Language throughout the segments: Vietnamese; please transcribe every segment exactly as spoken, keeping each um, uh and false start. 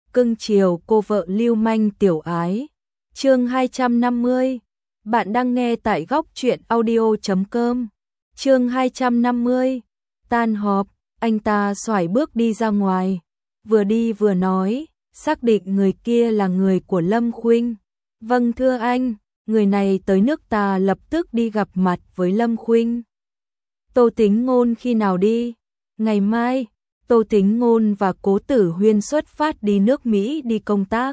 cưng chiều cô vợ lưu manh tiểu ái. Chương hai trăm năm mươi. Bạn đang nghe tại góc truyện audio chấm com. Chương hai trăm năm mươi. Tan họp, anh ta xoải bước đi ra ngoài, vừa đi vừa nói, xác định người kia là người của Lâm Khuynh. Vâng thưa anh, người này tới nước ta lập tức đi gặp mặt với Lâm Khuynh. Tô Tính Ngôn khi nào đi? Ngày mai. Tô Tính Ngôn và Cố Tử Huyên xuất phát đi nước Mỹ đi công tác.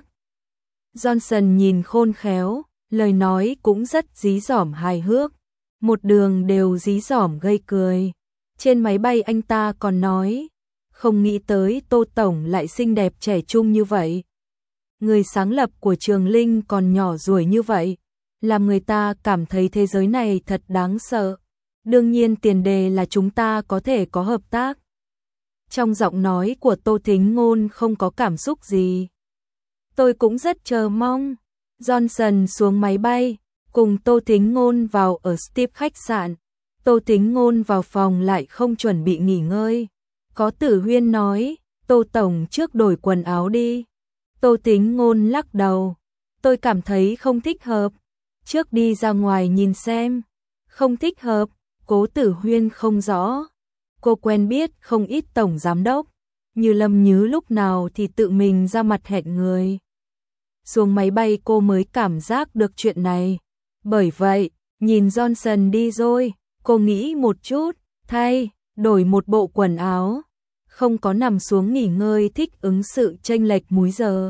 Johnson nhìn khôn khéo, lời nói cũng rất dí dỏm hài hước, một đường đều dí dỏm gây cười. Trên máy bay anh ta còn nói, không nghĩ tới Tô Tổng lại xinh đẹp trẻ trung như vậy. Người sáng lập của Trường Linh còn nhỏ ruồi như vậy, làm người ta cảm thấy thế giới này thật đáng sợ. Đương nhiên tiền đề là chúng ta có thể có hợp tác. Trong giọng nói của Tô Tính Ngôn không có cảm xúc gì. Tôi cũng rất chờ mong. Johnson xuống máy bay, cùng Tô Tính Ngôn vào ở Steve khách sạn. Tô Tính Ngôn vào phòng lại không chuẩn bị nghỉ ngơi. Có Tử Huyên nói, Tô Tổng trước đổi quần áo đi. Tô Tính Ngôn lắc đầu. Tôi cảm thấy không thích hợp. Trước đi ra ngoài nhìn xem. Không thích hợp, Cố Tử Huyên không rõ. Cô quen biết không ít tổng giám đốc, như Lâm Nhứ lúc nào thì tự mình ra mặt hẹn người. Xuống máy bay cô mới cảm giác được chuyện này. Bởi vậy, nhìn Johnson đi rồi, cô nghĩ một chút, thay, đổi một bộ quần áo. Không có nằm xuống nghỉ ngơi thích ứng sự chênh lệch múi giờ,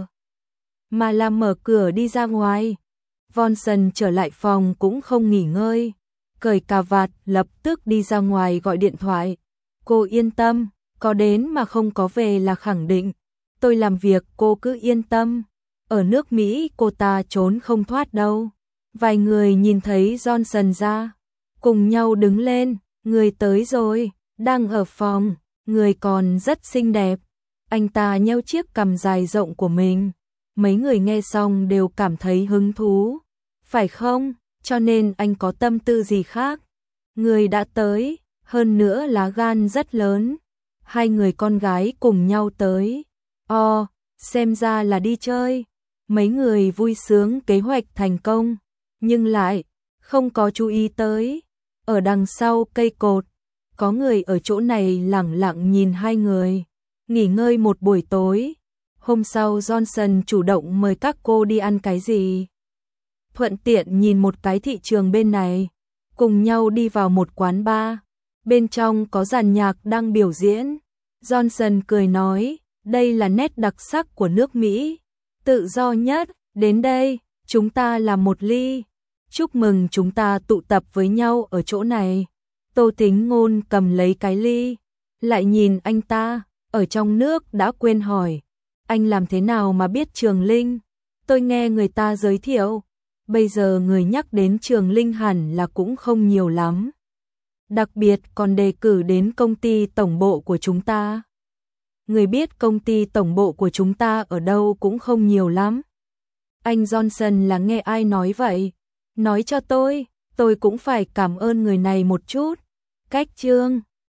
mà là mở cửa đi ra ngoài. Johnson trở lại phòng cũng không nghỉ ngơi, cởi cà vạt lập tức đi ra ngoài gọi điện thoại. Cô yên tâm, có đến mà không có về là khẳng định. Tôi làm việc cô cứ yên tâm. Ở nước Mỹ cô ta trốn không thoát đâu. Vài người nhìn thấy Johnson ra, cùng nhau đứng lên. Người tới rồi, đang ở phòng, người còn rất xinh đẹp. Anh ta nheo chiếc cằm dài rộng của mình. Mấy người nghe xong đều cảm thấy hứng thú. Phải không? Cho nên anh có tâm tư gì khác? Người đã tới, hơn nữa lá gan rất lớn. Hai người con gái cùng nhau tới. Ồ, xem ra là đi chơi. Mấy người vui sướng kế hoạch thành công, nhưng lại không có chú ý tới. Ở đằng sau cây cột, có người ở chỗ này lẳng lặng nhìn hai người. Nghỉ ngơi một buổi tối. Hôm sau Johnson chủ động mời các cô đi ăn cái gì. Thuận tiện nhìn một cái thị trường bên này. Cùng nhau đi vào một quán bar. Bên trong có dàn nhạc đang biểu diễn. Johnson cười nói, đây là nét đặc sắc của nước Mỹ. Tự do nhất, đến đây, chúng ta làm một ly. Chúc mừng chúng ta tụ tập với nhau ở chỗ này. Tô Tính Ngôn cầm lấy cái ly, lại nhìn anh ta, ở trong nước đã quên hỏi. Anh làm thế nào mà biết Trường Linh? Tôi nghe người ta giới thiệu. Bây giờ người nhắc đến Trường Linh hẳn là cũng không nhiều lắm. Đặc biệt còn đề cử đến công ty tổng bộ của chúng ta. Người biết công ty tổng bộ của chúng ta ở đâu cũng không nhiều lắm. Anh Johnson là nghe ai nói vậy? Nói cho tôi, tôi cũng phải cảm ơn người này một chút. Cách chương